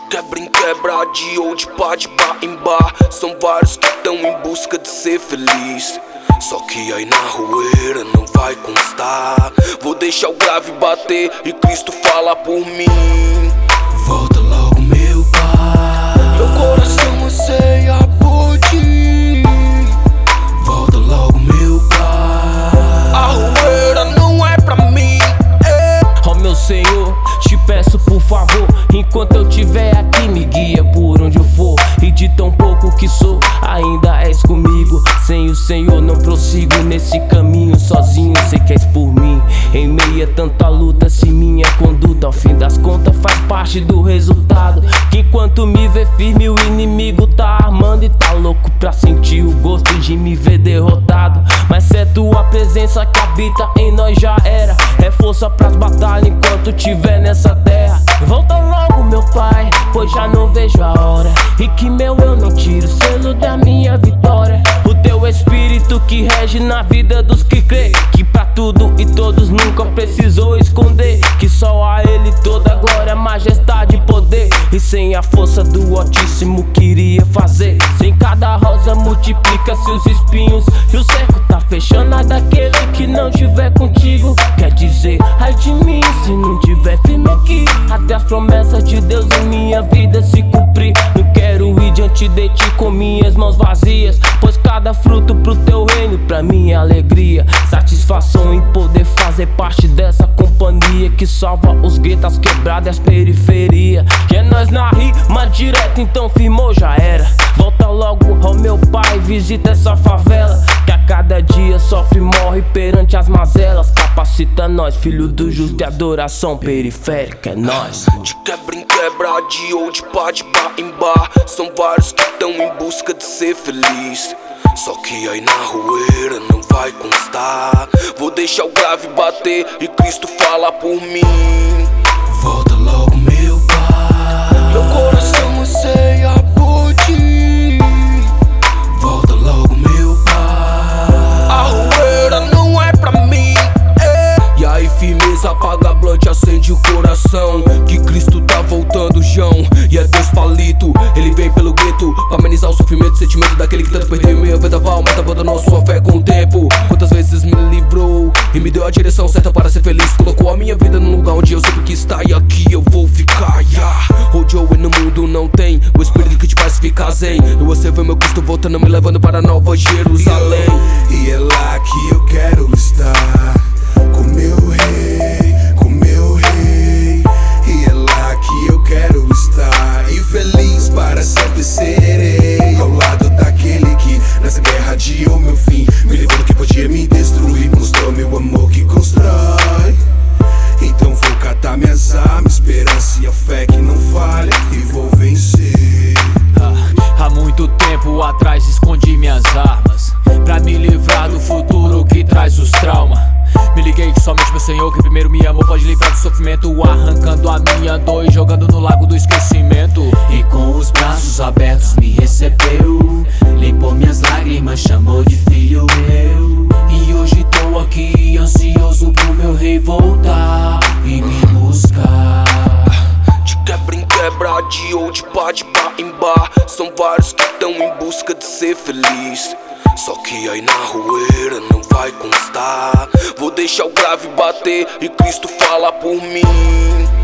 quebra em quebra, de ou de pá em bar. São vários que tão em busca de ser feliz. Só que aí na rueira não vai constar. Vou deixar o grave bater e Cristo falar por mim. Volta logo, meu pai. Meu coração anseia por ti. Volta logo, meu pai. A rueira não é pra mim. Ó meu Senhor, te peço por favor, enquanto eu estiver aqui, me guia por onde eu for. E de tão pouco que sou, ainda és comigo. Sem o Senhor não prossigo nesse caminho sozinho. Sei que és por mim, em meio a tanta luta. Se minha conduta ao fim das contas faz parte do resultado, que enquanto me vê firme o inimigo tá armando e tá louco pra sentir o gosto de me ver derrotado. Mas se é tua presença que habita em nós já era. É força pras batalhas enquanto tiver nessa terra. Volta logo, meu pai, pois já não vejo a hora. E que meu eu não tire o selo da minha vitória. O teu espírito que rege na vida dos que crê, que pra tudo e todos nunca precisou esconder, que só a ele toda glória, majestade e poder. E sem a força do Altíssimo queria fazer. Sem cada rosa multiplica seus espinhos, e o cerco tá fechando a daquele que não tiver contigo. Quer dizer, ai de mim se não tiver firme aqui, até as promessas de Deus em minha vida se cumprir. Não quero ir diante de ti com minhas mãos vazias, pois cada fruto pro teu reino pra mim é alegria. Satisfação em poder fazer parte dessa companhia que salva os guetos, quebradas e as periferias. Que é nós na rima direta, então firmou, já era. Volta logo, ó meu pai, visita essa favela, que a cada dia sofre e morre perante as mazelas. Capacita nós, filho do justo, de adoração periférica, é nós. De quebra em quebra, de ou de pá em bar. São vários que tão em busca de ser feliz. Só que aí na rueira não vai constar. Vou deixar o grave bater e Cristo falar por mim. Volta logo, meu pai. Meu coração anseia por ti. Volta logo, meu pai. A rueira não é pra mim. E aí firmeza, apaga a blunt, acende o coração, que Cristo tá voltando, João. E é Deus palito, ele vem pelo gueto pra amenizar o sofrimento, o sentimento daquele que tanto perdeu em meio vendaval, mas abandonou sua fé com o tempo. Quantas vezes me livrou e me deu a direção certa para ser feliz. Colocou a minha vida num lugar onde eu sempre quis estar, e aqui eu vou ficar, yeah. O Joey no mundo não tem o espírito que te faz ficar zen. E você vê meu Cristo voltando, me levando para Nova Jerusalém. E é lá que eu quero estar, com meu rei, com meu rei. E é lá que eu quero estar, e feliz para sempre serei, ao lado daquele que nessa guerra adiou meu fim, me livrou do que podia me destruir, mostrou meu amor que constrói. Então vou catar minhas armas, esperança e a fé que não falha, e vou vencer. Há muito tempo atrás escondi minhas armas, pra me livrar do futuro que traz os traumas. Me liguei que somente meu Senhor, que primeiro me amou, pode livrar do sofrimento, arrancando a minha dor e jogando no lago do esquecimento. E com os braços abertos me recebeu, limpou minhas lágrimas, chamou de filho meu. E hoje tô aqui ansioso pro meu rei voltar e me buscar. De quebra em quebra, de ou de pá em bar. São vários que tão em busca de ser feliz. Só que aí na rueira não vai constar. Vou deixar o grave bater e Cristo falar por mim.